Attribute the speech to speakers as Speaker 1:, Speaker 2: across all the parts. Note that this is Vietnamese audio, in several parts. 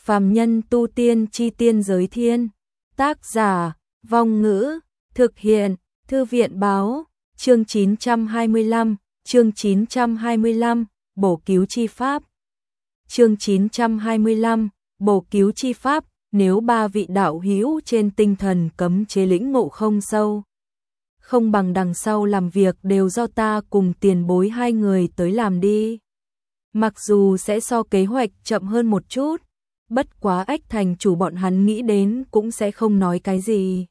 Speaker 1: Phàm nhân tu tiên chi tiên giới thiên. Tác giả, Vong Ngữ, thực hiện, Thư viện báo, chương 925, chương 925, bổ cứu chi pháp. Chương 925, bổ cứu chi pháp, nếu ba vị đạo hữu trên tinh thần cấm chế lĩnh ngộ không sâu, không bằng đằng sau làm việc đều do ta cùng tiền bối hai người tới làm đi. Mặc dù sẽ so kế hoạch chậm hơn một chút, bất quá Ách thành chủ bọn hắn nghĩ đến cũng sẽ không nói cái gì.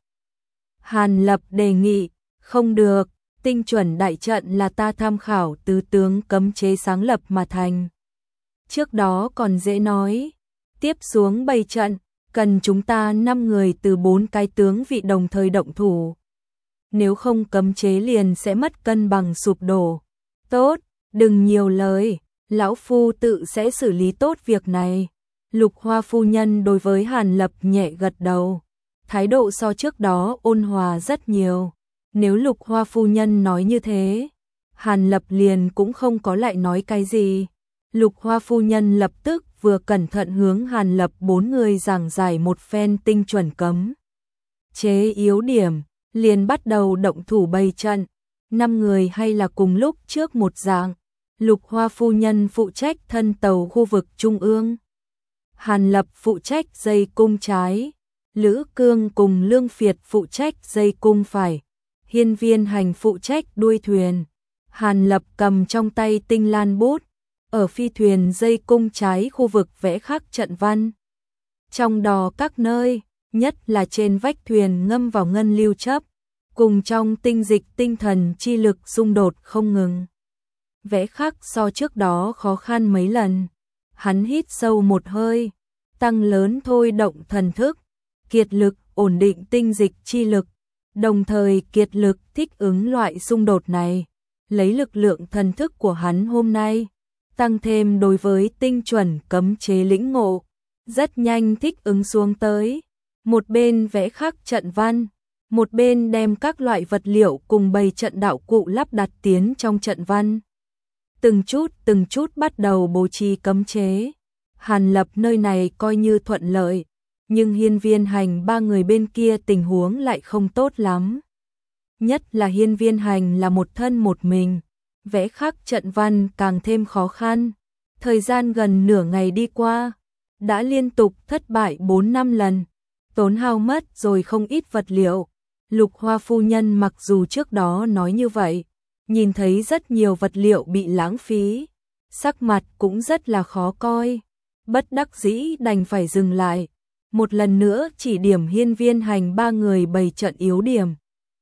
Speaker 1: Hàn Lập đề nghị, không được, tinh chuẩn đại trận là ta tham khảo từ tướng cấm chế sáng lập mà thành. Trước đó còn dễ nói, tiếp xuống bày trận, cần chúng ta 5 người từ 4 cái tướng vị đồng thời động thủ. Nếu không cấm chế liền sẽ mất cân bằng sụp đổ. Tốt, đừng nhiều lời, lão phu tự sẽ xử lý tốt việc này. Lục Hoa phu nhân đối với Hàn Lập nhẹ gật đầu, thái độ so trước đó ôn hòa rất nhiều. Nếu Lục Hoa phu nhân nói như thế, Hàn Lập liền cũng không có lại nói cái gì. Lục Hoa phu nhân lập tức vừa cẩn thận hướng Hàn Lập 4 người giảng giải một phen tinh chuẩn cấm chế yếu điểm, liền bắt đầu động thủ bày trận. 5 người hay là cùng lúc trước một dạng. Lục Hoa phu nhân phụ trách thân tàu khu vực trung ương, Hàn Lập phụ trách dây cung trái, Lữ Cương cùng Lương Phiệt phụ trách dây cung phải, Hiên Viên Hành phụ trách đuôi thuyền. Hàn Lập cầm trong tay tinh lan bút, ở phi thuyền dây cung trái khu vực vẽ khắc trận văn. Trong đó các nơi, nhất là trên vách thuyền ngâm vào ngân lưu chấp, cùng trong tinh dịch tinh thần chi lực xung đột không ngừng. Vẽ khắc so trước đó khó khăn mấy lần. Hắn hít sâu một hơi, tăng lớn thôi động thần thức, kiệt lực ổn định tinh dịch chi lực, đồng thời kiệt lực thích ứng loại xung đột này. Lấy lực lượng thần thức của hắn hôm nay, tăng thêm đối với tinh chuẩn cấm chế lĩnh ngộ, rất nhanh thích ứng xuống tới. Một bên vẽ khắc trận văn, một bên đem các loại vật liệu cùng bày trận đạo cụ lắp đặt tiến trong trận văn. Từng chút bắt đầu bố trí cấm chế. Hàn Lập nơi này coi như thuận lợi, nhưng Hiên Viên Hành 3 người bên kia tình huống lại không tốt lắm. Nhất là Hiên Viên Hành là một thân một mình, vẽ khắc trận văn càng thêm khó khăn. Thời gian gần nửa ngày đi qua, đã liên tục thất bại 4-5 lần, tốn hao mất rồi không ít vật liệu. Lục Hoa phu nhân mặc dù trước đó nói như vậy, nhìn thấy rất nhiều vật liệu bị lãng phí, sắc mặt cũng rất là khó coi, bất đắc dĩ đành phải dừng lại, một lần nữa chỉ điểm Hiên Viên Hành 3 người bày trận yếu điểm.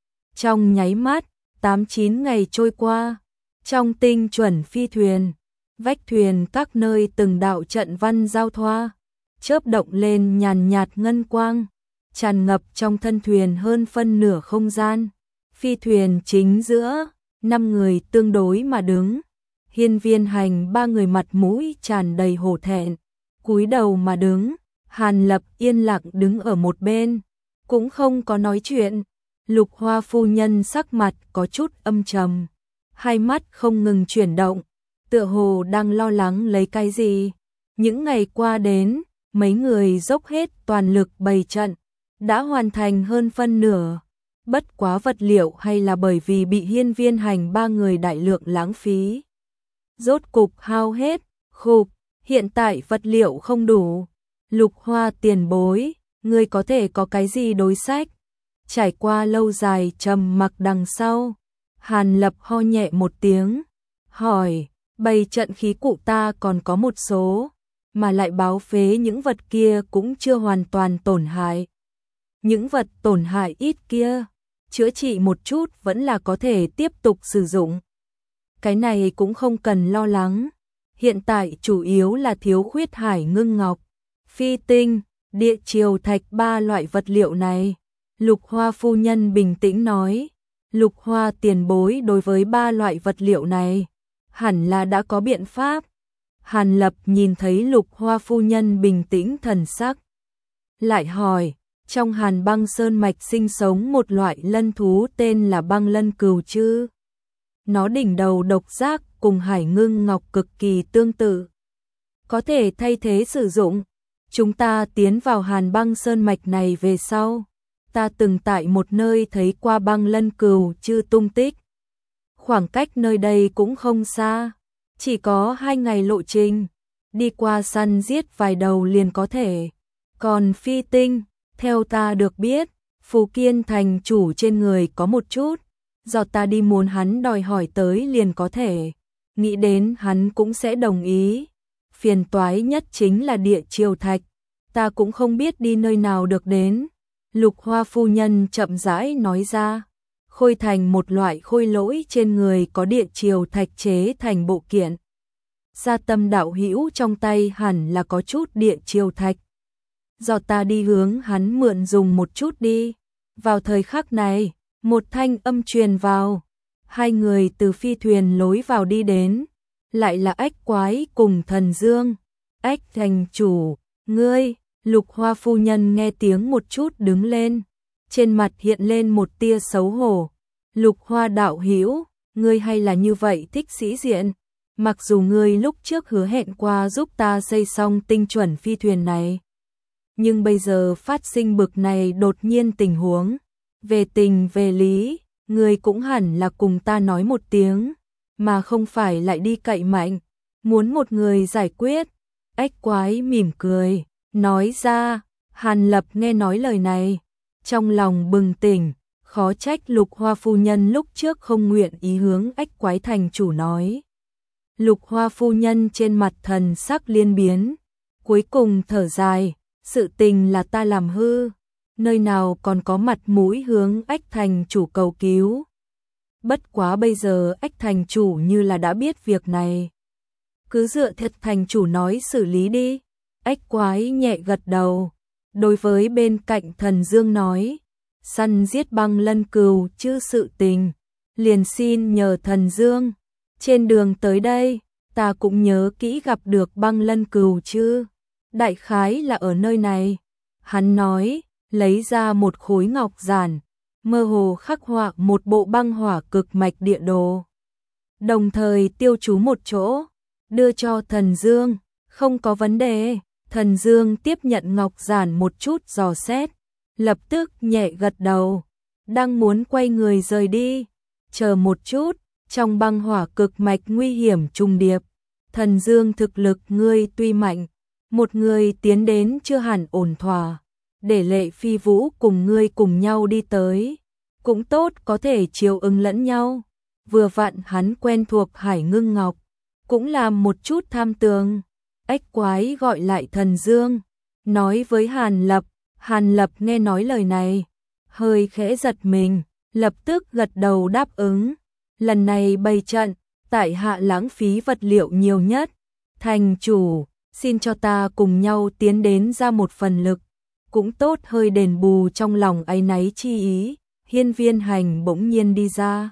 Speaker 1: Trong nháy mắt, 8-9 ngày trôi qua, trong tinh chuẩn phi thuyền, vách thuyền các nơi từng đạo trận văn giao thoa, chớp động lên nhàn nhạt ngân quang, tràn ngập trong thân thuyền hơn phân nửa không gian. Phi thuyền chính giữa, 5 người tương đối mà đứng. Hiên Viên Hành 3 người mặt mũi tràn đầy hổ thẹn, cúi đầu mà đứng. Hàn Lập yên lặng đứng ở một bên, cũng không có nói chuyện. Lục Hoa phu nhân sắc mặt có chút âm trầm, hai mắt không ngừng chuyển động, tựa hồ đang lo lắng lấy cái gì. Những ngày qua đến, mấy người dốc hết toàn lực bày trận, đã hoàn thành hơn phân nửa. Bất quá vật liệu hay là bởi vì bị Hiên Viên Hành 3 người đại lượng lãng phí, rốt cục hao hết. Khục, hiện tại vật liệu không đủ. Lục Hoa tiền bối, ngươi có thể có cái gì đối sách? Trải qua lâu dài trầm mặc đằng sau, Hàn Lập ho nhẹ một tiếng, hỏi, bày trận khí cụ ta còn có một số, mà lại báo phế những vật kia cũng chưa hoàn toàn tổn hại. Những vật tổn hại ít kia, chữa trị một chút vẫn là có thể tiếp tục sử dụng. Cái này cũng không cần lo lắng. Hiện tại chủ yếu là thiếu khuyết hải ngưng ngọc, phi tinh, địa triều thạch 3 loại vật liệu này. Lục Hoa phu nhân bình tĩnh nói. Lục Hoa tiền bối đối với 3 loại vật liệu này, hẳn là đã có biện pháp. Hàn Lập nhìn thấy Lục Hoa phu nhân bình tĩnh thần sắc, lại hỏi, trong Hàn Băng Sơn mạch sinh sống một loại lân thú tên là băng lân cừu chứ? Nó đỉnh đầu độc giác cùng hải ngưng ngọc cực kỳ tương tự, có thể thay thế sử dụng. Chúng ta tiến vào Hàn Băng Sơn mạch này về sau, ta từng tại một nơi thấy qua Băng Lân Cừu Chư tung tích. Khoảng cách nơi đây cũng không xa, chỉ có 2 ngày lộ trình, đi qua săn giết vài đầu liền có thể. Còn phi tinh, theo ta được biết, Phù Kiên thành chủ trên người có một chút, do ta đi muốn hắn đòi hỏi tới liền có thể, nghĩ đến hắn cũng sẽ đồng ý. Phiền toái nhất chính là địa triều thạch, ta cũng không biết đi nơi nào được đến. Lục Hoa phu nhân chậm rãi nói ra, khôi thành một loại khôi lỗi trên người có địa triều thạch chế thành bộ kiện. Gia Tâm đạo hữu trong tay hẳn là có chút địa triều thạch. Do ta đi hướng hắn mượn dùng một chút đi. Vào thời khắc này, một thanh âm truyền vào. 2 người từ phi thuyền lối vào đi đến. Lại là Ách Quái cùng Thần Dương. Ách thành chủ, ngươi, Lục Hoa phu nhân nghe tiếng một chút đứng lên. Trên mặt hiện lên một tia xấu hổ. Lục Hoa đạo hữu, ngươi hay là như vậy thích sĩ diện. Mặc dù ngươi lúc trước hứa hẹn qua giúp ta xây xong tinh chuẩn phi thuyền này, nhưng bây giờ phát sinh bực này đột nhiên tình huống, về tình về lý, ngươi cũng hẳn là cùng ta nói một tiếng, mà không phải lại đi cậy mạnh, muốn một người giải quyết. Ách Quái mỉm cười, nói ra. Hàn Lập nghe nói lời này, trong lòng bừng tỉnh, khó trách Lục Hoa phu nhân lúc trước không nguyện ý hướng Ách Quái thành chủ nói. Lục Hoa phu nhân trên mặt thần sắc liên biến, cuối cùng thở dài, sự tình là ta làm hư, nơi nào còn có mặt mũi hướng Ách thành chủ cầu cứu. Bất quá bây giờ Ách thành chủ như là đã biết việc này, cứ dựa theo thành chủ nói xử lý đi. Ách Quái nhẹ gật đầu, đối với bên cạnh Thần Dương nói, săn giết Băng Lân Cừu chứ sự tình, liền xin nhờ Thần Dương. Trên đường tới đây, ta cũng nhớ kỹ gặp được Băng Lân Cừu chứ, đại khái là ở nơi này. Hắn nói, lấy ra một khối ngọc giản, mơ hồ khắc họa một bộ băng hỏa cực mạch địa đồ. Đồng thời tiêu chú một chỗ, đưa cho Thần Dương, không có vấn đề. Thần Dương tiếp nhận ngọc giản một chút dò xét, lập tức nhẹ gật đầu, đang muốn quay người rời đi. Chờ một chút, trong băng hỏa cực mạch nguy hiểm trùng điệp, Thần Dương thực lực ngươi tuy mạnh, một người tiến đến chưa hẳn ổn thỏa, để Lệ Phi Vũ cùng ngươi cùng nhau đi tới, cũng tốt có thể chiều ứng lẫn nhau. Vừa vặn hắn quen thuộc Hải Ngưng Ngọc, cũng làm một chút tham tường. Ách Quái gọi lại Thần Dương, nói với Hàn Lập. Hàn Lập nghe nói lời này, hơi khẽ giật mình, lập tức gật đầu đáp ứng. Lần này bày trận, tại hạ lãng phí vật liệu nhiều nhất. Thành chủ, xin cho ta cùng nhau tiến đến ra một phần lực, cũng tốt hơi đền bù trong lòng áy náy chi ý. Hiên Viên Hành bỗng nhiên đi ra,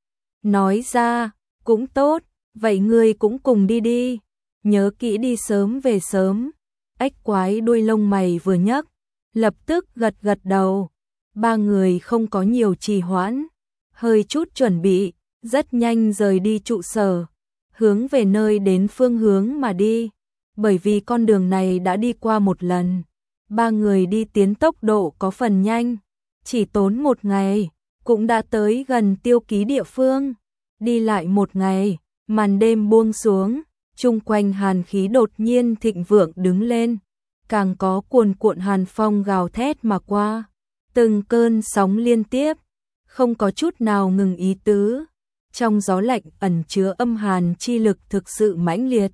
Speaker 1: nói ra, cũng tốt, vậy ngươi cũng cùng đi đi, nhớ kỹ đi sớm về sớm. Ách Quái đuôi lông mày vừa nhấc, lập tức gật gật đầu. 3 người không có nhiều trì hoãn, hơi chút chuẩn bị, rất nhanh rời đi trụ sở, hướng về nơi đến phương hướng mà đi. Bởi vì con đường này đã đi qua một lần, 3 người đi tiến tốc độ có phần nhanh, chỉ tốn 1 ngày, cũng đã tới gần tiêu ký địa phương. Đi lại 1 ngày, màn đêm buông xuống, chung quanh hàn khí đột nhiên thịnh vượng đứng lên, càng có cuồn cuộn hàn phong gào thét mà qua, từng cơn sóng liên tiếp, không có chút nào ngừng ý tứ. Trong gió lạnh ẩn chứa âm hàn chi lực thực sự mãnh liệt.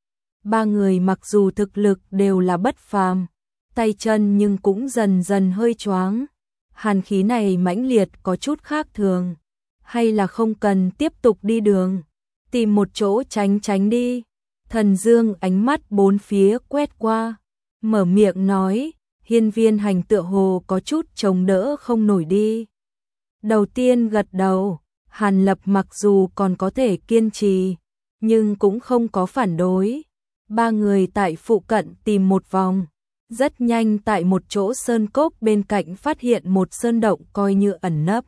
Speaker 1: 3 người mặc dù thực lực đều là bất phàm, tay chân nhưng cũng dần dần hơi choáng. Hàn khí này mãnh liệt có chút khác thường, hay là không cần tiếp tục đi đường, tìm một chỗ tránh tránh đi. Thần Dương ánh mắt bốn phía quét qua, mở miệng nói, Hiên Viên Hành tựa hồ có chút chống đỡ không nổi đi. Đầu tiên gật đầu, Hàn Lập mặc dù còn có thể kiên trì, nhưng cũng không có phản đối. 3 người tại phụ cận tìm một vòng, rất nhanh tại một chỗ sơn cốc bên cạnh phát hiện một sơn động coi như ẩn nấp.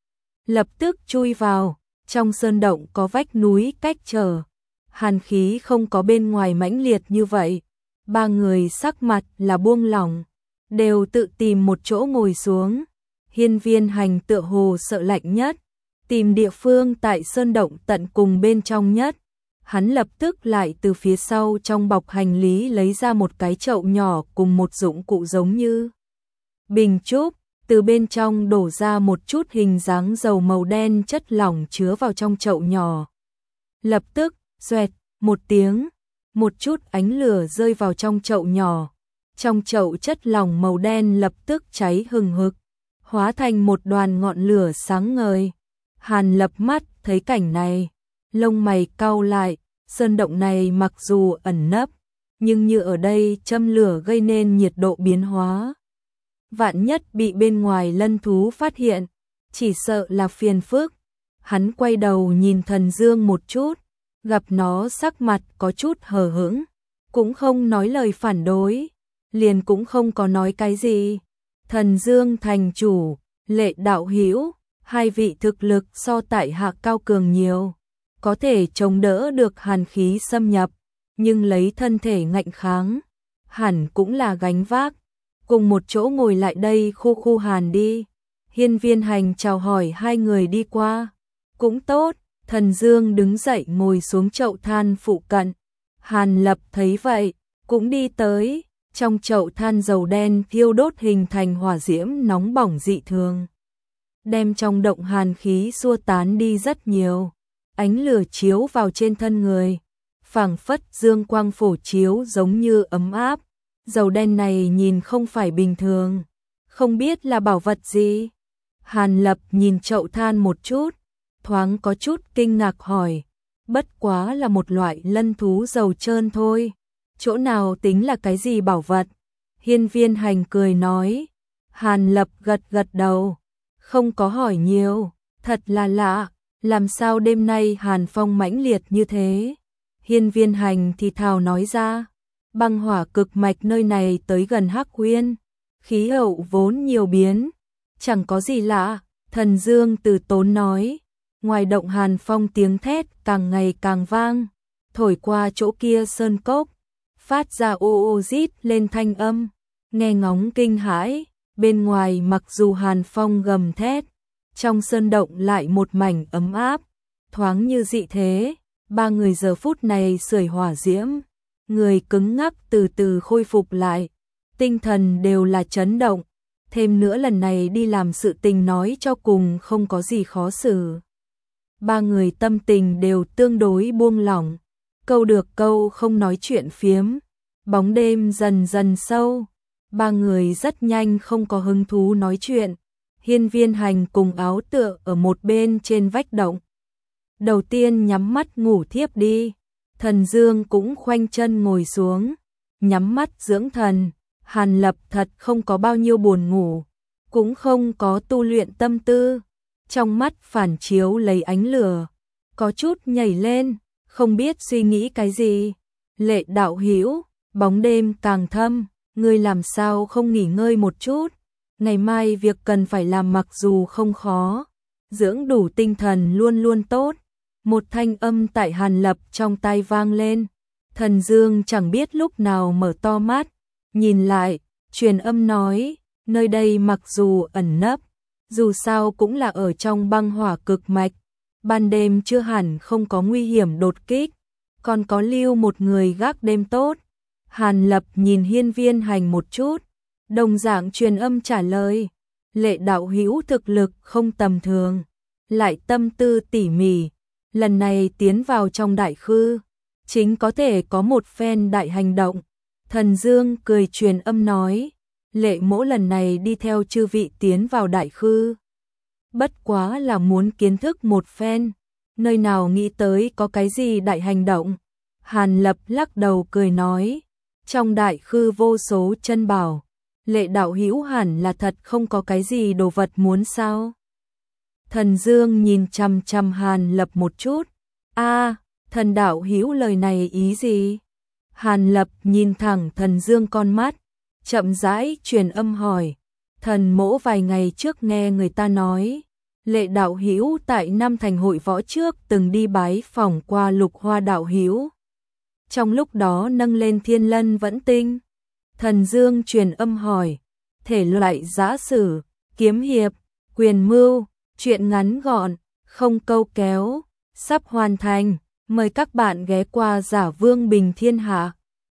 Speaker 1: Lập tức chui vào, trong sơn động có vách núi cách trở, hàn khí không có bên ngoài mãnh liệt như vậy, ba người sắc mặt là buông lỏng, đều tự tìm một chỗ ngồi xuống. Hiên Viên Hành tựa hồ sợ lạnh nhất, tìm địa phương tại sơn động tận cùng bên trong nhất. Hắn lập tức lại từ phía sau trong bọc hành lý lấy ra một cái chậu nhỏ cùng một dụng cụ giống như bình trúc, từ bên trong đổ ra một chút hình dáng dầu màu đen chất lỏng chứa vào trong chậu nhỏ. Lập tức, xoẹt, một tiếng, một chút ánh lửa rơi vào trong chậu nhỏ. Trong chậu chất lỏng màu đen lập tức cháy hừng hực, hóa thành một đoàn ngọn lửa sáng ngời. Hàn Lập mắt thấy cảnh này, lông mày cau lại, sơn động này mặc dù ẩn nấp, nhưng như ở đây châm lửa gây nên nhiệt độ biến hóa. Vạn nhất bị bên ngoài lân thú phát hiện, chỉ sợ là phiền phức. Hắn quay đầu nhìn Thần Dương một chút, gặp nó sắc mặt có chút hờ hững, cũng không nói lời phản đối, liền cũng không có nói cái gì. Thần Dương thành chủ, Lệ đạo hữu, hai vị thực lực so tại hạ cao cường nhiều, có thể chống đỡ được hàn khí xâm nhập, nhưng lấy thân thể ngạnh kháng, hẳn cũng là gánh vác. Cùng một chỗ ngồi lại đây khu khu hàn đi. Hiên Viên Hành chào hỏi hai người đi qua. Cũng tốt, Thần Dương đứng dậy ngồi xuống chậu than phụ cận. Hàn Lập thấy vậy, cũng đi tới. Trong chậu than dầu đen thiêu đốt hình thành hỏa diễm nóng bỏng dị thường, đem trong động hàn khí xua tán đi rất nhiều. Ánh lửa chiếu vào trên thân người, phảng phất dương quang phổ chiếu giống như ấm áp. Dầu đen này nhìn không phải bình thường, không biết là bảo vật gì. Hàn Lập nhìn chậu than một chút, thoáng có chút kinh ngạc hỏi, bất quá là một loại lân thú dầu trơn thôi, chỗ nào tính là cái gì bảo vật? Hiên Viên Hành cười nói. Hàn Lập gật gật đầu, không có hỏi nhiều, thật là lạ, làm sao đêm nay hàn phong mãnh liệt như thế? Hiên Viên Hành thì thào nói ra, băng hỏa cực mạch nơi này tới gần Hắc Uyên, khí hậu vốn nhiều biến, chẳng có gì lạ. Thần Dương từ tốn nói, ngoài động hàn phong tiếng thét càng ngày càng vang, thổi qua chỗ kia sơn cốc, phát ra ô ô rít lên thanh âm, nghe ngóng kinh hãi. Bên ngoài mặc dù hàn phong gầm thét, trong sơn động lại một mảnh ấm áp, thoáng như dị thế. Ba người giờ phút này sưởi hỏa diễm, người cứng ngắc từ từ khôi phục lại, tinh thần đều là chấn động. Thêm nữa lần này đi làm sự tình nói cho cùng không có gì khó xử. Ba người tâm tình đều tương đối buông lỏng, câu được câu không nói chuyện phiếm. Bóng đêm dần dần sâu, ba người rất nhanh không có hứng thú nói chuyện. Hiên Viên Hành cùng áo tựa ở một bên trên vách động, đầu tiên nhắm mắt ngủ thiếp đi. Thần Dương cũng khoanh chân ngồi xuống, nhắm mắt dưỡng thần. Hàn Lập thật không có bao nhiêu buồn ngủ, cũng không có tu luyện tâm tư, trong mắt phản chiếu lấy ánh lửa, có chút nhảy lên, không biết suy nghĩ cái gì. Lệ đạo hữu, bóng đêm càng thâm, ngươi làm sao không nghỉ ngơi một chút? Ngày mai việc cần phải làm mặc dù không khó, dưỡng đủ tinh thần luôn luôn tốt. Một thanh âm tại Hàn Lập trong tai vang lên. Thần Dương chẳng biết lúc nào mở to mắt, nhìn lại, truyền âm nói, nơi đây mặc dù ẩn nấp, dù sao cũng là ở trong băng hỏa cực mạch, ban đêm chưa hẳn không có nguy hiểm đột kích, còn có lưu một người gác đêm tốt. Hàn Lập nhìn Hiên Viên Hành một chút, đồng dạng truyền âm trả lời, Lệ đạo hữu thực lực không tầm thường, lại tâm tư tỉ mỉ, lần này tiến vào trong đại khư, chính có thể có một phen đại hành động. Thần Dương cười truyền âm nói, Lệ mỗ lần này đi theo chư vị tiến vào đại khư, bất quá là muốn kiến thức một phen, nơi nào nghĩ tới có cái gì đại hành động. Hàn Lập lắc đầu cười nói, trong đại khư vô số chân bảo, Lệ đạo hữu hẳn là thật không có cái gì đồ vật muốn sao? Thần Dương nhìn chằm chằm Hàn Lập một chút, thần đạo hữu lời này ý gì? Hàn Lập nhìn thẳng Thần Dương con mắt, chậm rãi truyền âm hỏi, thần mỗ vài ngày trước nghe người ta nói, Lệ đạo hữu tại Nam Thành hội võ trước từng đi bái phỏng qua Lục Hoa đạo hữu. trong lúc đó nâng lên thiên lân vẫn tinh. Thần Dương truyền âm hỏi, thể loại giã sử, kiếm hiệp, quyền mưu, truyện ngắn gọn, không câu kéo, sắp hoàn thành, mời các bạn ghé qua Giả Vương Bình Thiên Hạ.